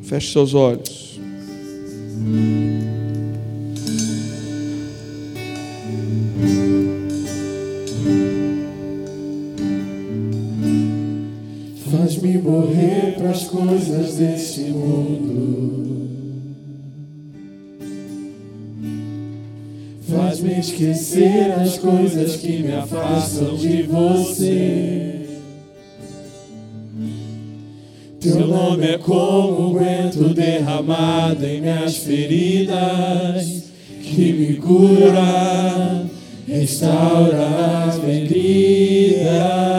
Feche seus olhos. Faz-me morrer para as coisas deste mundo. Faz-me esquecer as coisas que me afastam de você. Teu nome é como unguento derramado em minhas feridas, que me cura, restaura as feridas.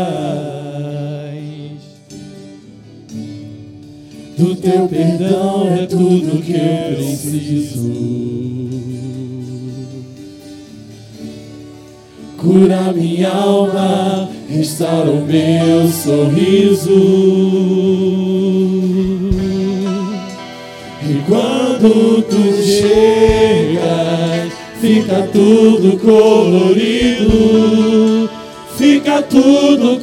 Do teu perdão é tudo que eu preciso. Cura minha alma, restaura o meu sorriso. E quando tu chegas, fica tudo colorido. Fica tudo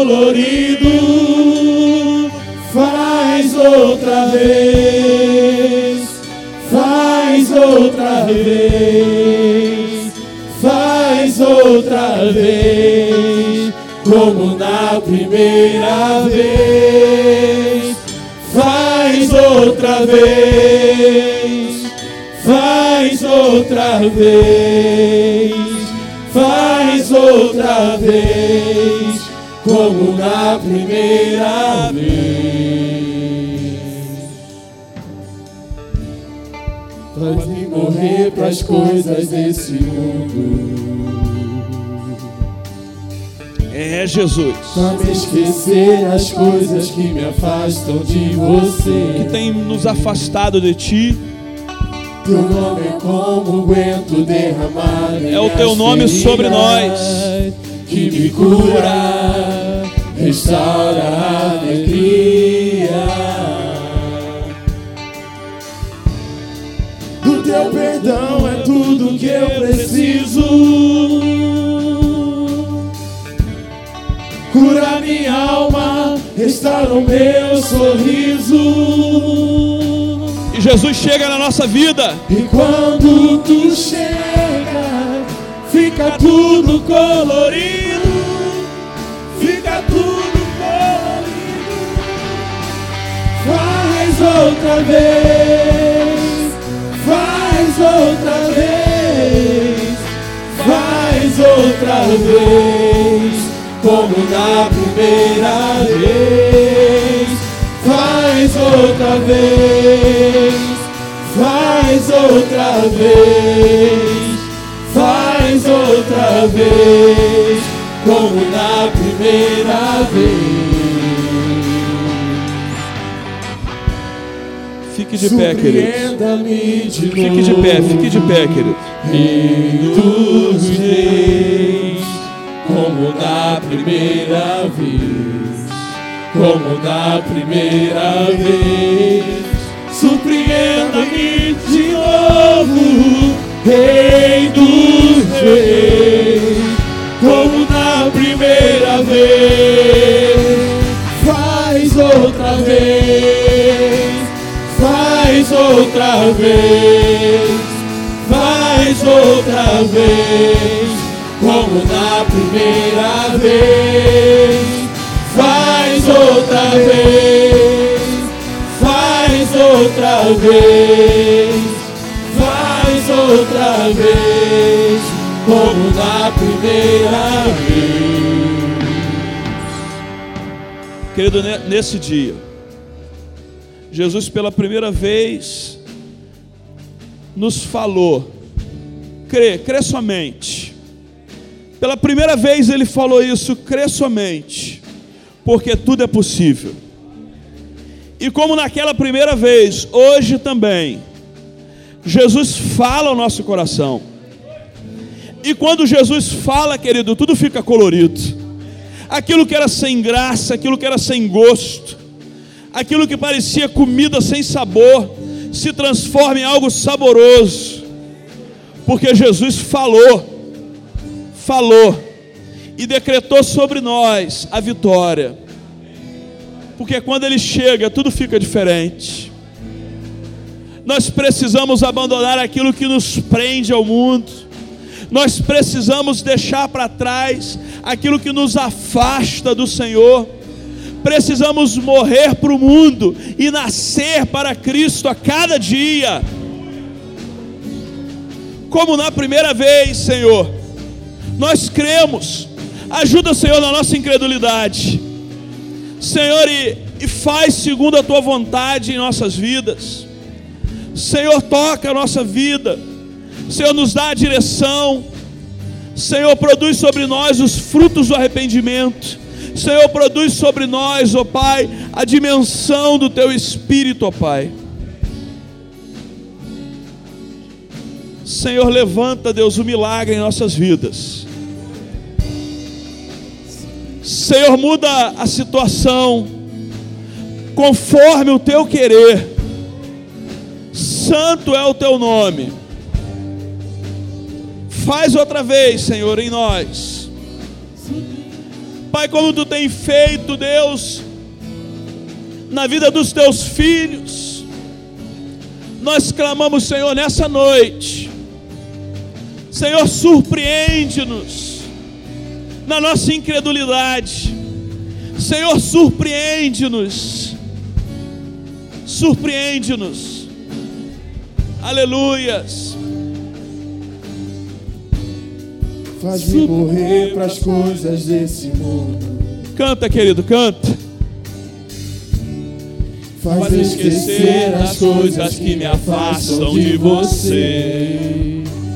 colorido. Faz outra vez, faz outra vez, faz outra vez, como na primeira vez. Faz outra vez, faz outra vez, faz outra vez, como na primeira vez. Faz-me morrer para as coisas desse mundo. É, Jesus. Pra me esquecer as coisas que me afastam de você. Que tem nos afastado de Ti. Teu nome é como unguento derramado. É o Teu nome sobre nós, que me cura, restaura a alegria. Do teu perdão é tudo que eu preciso. Cura minha alma, restaura o meu sorriso. E Jesus chega na nossa vida. E quando tu chega, fica tudo colorido. Fica tudo colorido. Faz outra vez, faz outra vez, faz outra vez, como na primeira vez. Faz outra vez, faz outra vez, faz outra vez, como na primeira vez. Fique de pé, querido. Fique de pé, fique de pé, querido. Rei dos reis, como na primeira vez, como na primeira vez. Surpreenda-me de novo, Rei dos reis, como na primeira vez. Faz outra vez, faz outra vez, faz outra vez, como na primeira vez. Faz outra vez, faz outra vez, faz outra vez, como na primeira vez. Querido, nesse dia, Jesus pela primeira vez nos falou: crê somente. Pela primeira vez Ele falou isso: crê somente, porque tudo é possível. E como naquela primeira vez, hoje também, Jesus fala ao nosso coração. E quando Jesus fala, querido, tudo fica colorido. Aquilo que era sem graça, aquilo que era sem gosto, aquilo que parecia comida sem sabor, se transforma em algo saboroso. Porque Jesus falou e decretou sobre nós a vitória. Porque quando Ele chega, tudo fica diferente. Nós precisamos abandonar aquilo que nos prende ao mundo. Nós precisamos deixar para trás aquilo que nos afasta do Senhor. Precisamos morrer para o mundo e nascer para Cristo a cada dia. Como na primeira vez, Senhor, nós cremos. Ajuda, Senhor, na nossa incredulidade, Senhor, e faz segundo a Tua vontade em nossas vidas. Senhor, toca a nossa vida. Senhor, nos dá a direção. Senhor, produz sobre nós os frutos do arrependimento. Senhor, produz sobre nós, ó Pai, a dimensão do Teu Espírito, ó Pai. Senhor, levanta, Deus, o milagre em nossas vidas. Senhor, muda a situação conforme o Teu querer. Santo é o Teu nome. Faz outra vez, Senhor, em nós. Pai, como Tu tem feito, Deus, na vida dos Teus filhos, nós clamamos, Senhor, nessa noite. Senhor, surpreende-nos na nossa incredulidade. Senhor, surpreende-nos. Surpreende-nos. Aleluias. Faz-me morrer para as coisas desse mundo. Canta, querido, canta. Faz esquecer as coisas que me afastam de você.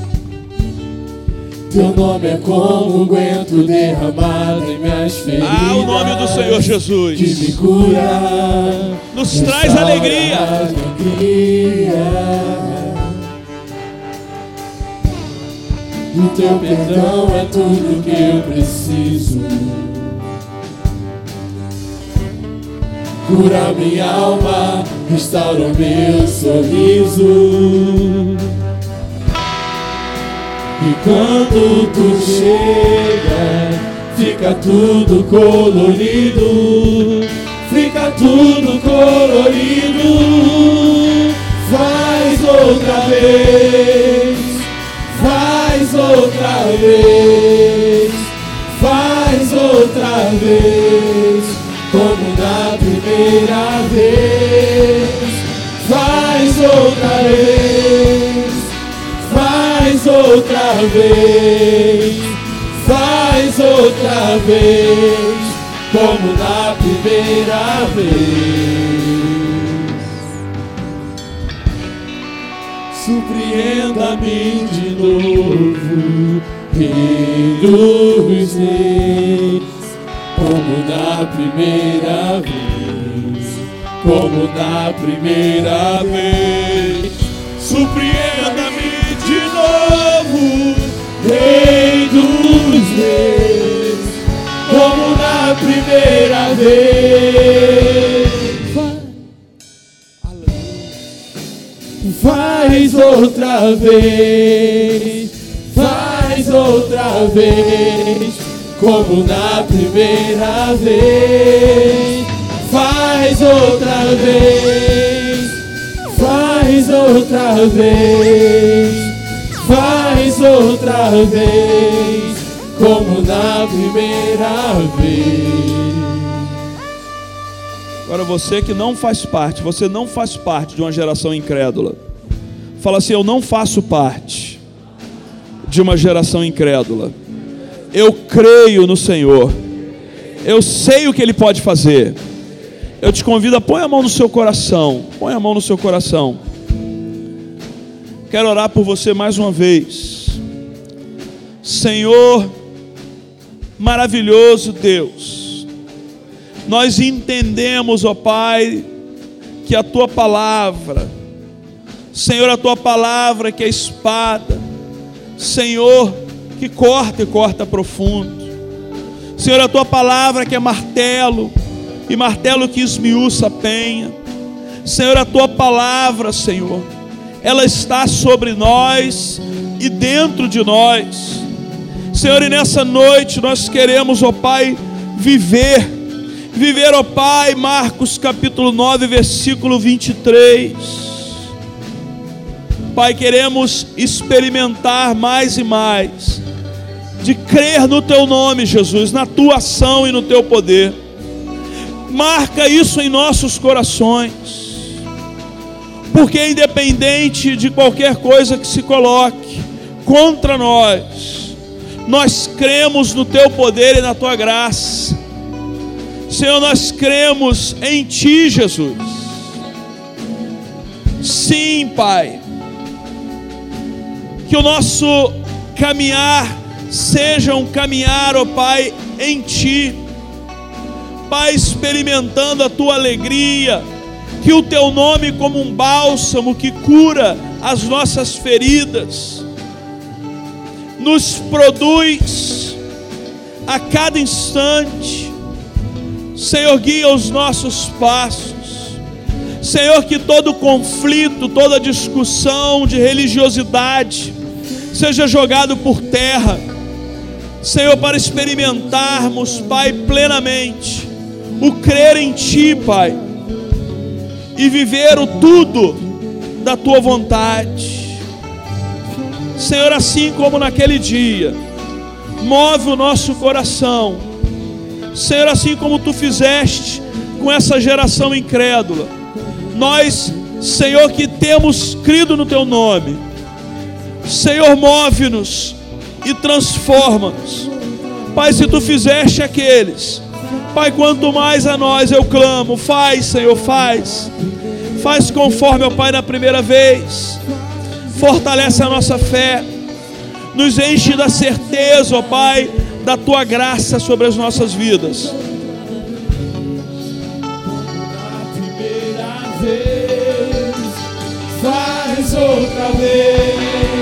Teu nome é como um guento derramado em minhas feridas. Ah, o nome do Senhor Jesus que me cura, nos traz alegria. O Teu perdão é tudo que eu preciso. Cura minha alma, restaura o meu sorriso. E quando Tu chega, fica tudo colorido. Fica tudo colorido. Faz outra vez. Faz outra vez. Faz outra vez. Como na primeira vez. Faz outra vez. Faz outra vez. Faz outra vez. Como na primeira vez. Surpreenda-me de novo, Rei dos Reis. Como na primeira vez. Como na primeira vez. Surpreenda-me de novo, Rei dos Reis, como na primeira vez. Faz outra vez. Faz outra vez. Como na primeira vez. Faz outra vez. Faz outra vez. Faz outra vez. Como na primeira vez. Agora você que não faz parte, você não faz parte de uma geração incrédula. Fala assim: eu não faço parte de uma geração incrédula. Eu creio no Senhor. Eu sei o que Ele pode fazer. Eu te convido a pôr a mão no seu coração. Põe a mão no seu coração. Quero orar por você mais uma vez. Senhor, maravilhoso Deus, nós entendemos, ó Pai, que a Tua palavra, Senhor, a Tua palavra que é espada, Senhor, que corta e corta profundo. Senhor, a Tua palavra que é martelo, e martelo que esmiuça a penha. Senhor, a Tua palavra, Senhor, ela está sobre nós e dentro de nós. Senhor, e nessa noite nós queremos, ó Pai, viver, ó Pai, Marcos capítulo 9, versículo 23. Pai, queremos experimentar mais e mais de crer no Teu nome, Jesus, na Tua ação e no Teu poder. Marca isso em nossos corações, porque independente de qualquer coisa que se coloque contra nós, nós cremos no Teu poder e na Tua graça. Senhor, nós cremos em Ti, Jesus. Sim, Pai, que o nosso caminhar seja um caminhar, ó Pai, em Ti, Pai, experimentando a Tua alegria, que o Teu nome como um bálsamo que cura as nossas feridas, nos produz a cada instante. Senhor, guia os nossos passos. Senhor, que todo conflito, toda discussão de religiosidade seja jogado por terra. Senhor, para experimentarmos, Pai, plenamente o crer em Ti, Pai, e viver o tudo da Tua vontade. Senhor, assim como naquele dia, move o nosso coração. Senhor, assim como Tu fizeste com essa geração incrédula, nós, Senhor, que temos crido no Teu nome, Senhor, move-nos e transforma-nos. Pai, se Tu fizeste aqueles, Pai, quanto mais a nós eu clamo. Faz, Senhor, faz conforme, ó Pai, na primeira vez. Fortalece a nossa fé, nos enche da certeza, ó Pai, da Tua graça sobre as nossas vidas. Faz outra vez,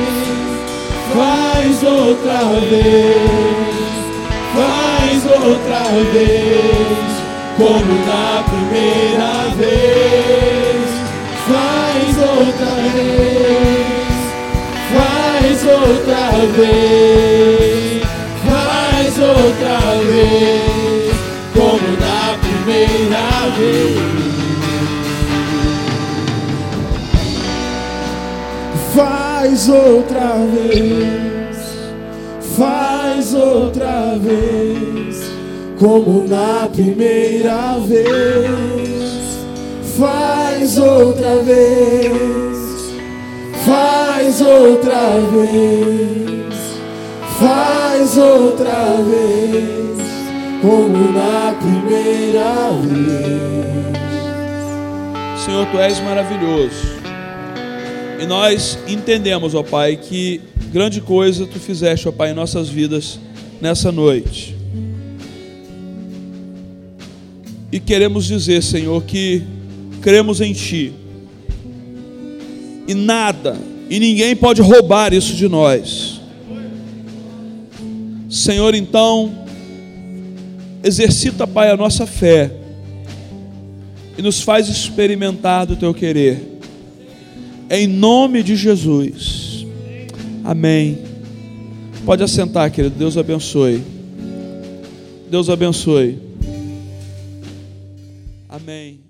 faz outra vez, faz outra vez, como na primeira vez. Faz outra vez, faz outra vez, faz outra vez, como na primeira vez. Faz outra vez, faz outra vez, como na primeira vez. Faz outra vez, faz outra vez, faz outra vez, como na primeira vez. Senhor, Tu és maravilhoso. E nós entendemos, ó Pai, que grande coisa Tu fizeste, ó Pai, em nossas vidas nessa noite. E queremos dizer, Senhor, que cremos em Ti. E nada, e ninguém pode roubar isso de nós. Senhor, então, exercita, Pai, a nossa fé. E nos faz experimentar do Teu querer. Em nome de Jesus. Amém. Pode assentar, querido. Deus abençoe. Deus abençoe. Amém.